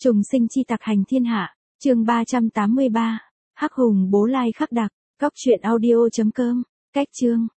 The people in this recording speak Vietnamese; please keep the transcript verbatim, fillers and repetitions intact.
Trùng sinh chi tặc hành thiên hạ, chương ba trăm tám mươi ba, Hắc Hùng Bố Lai Khắc Đặc, Góc truyện audio chấm com, cách chương.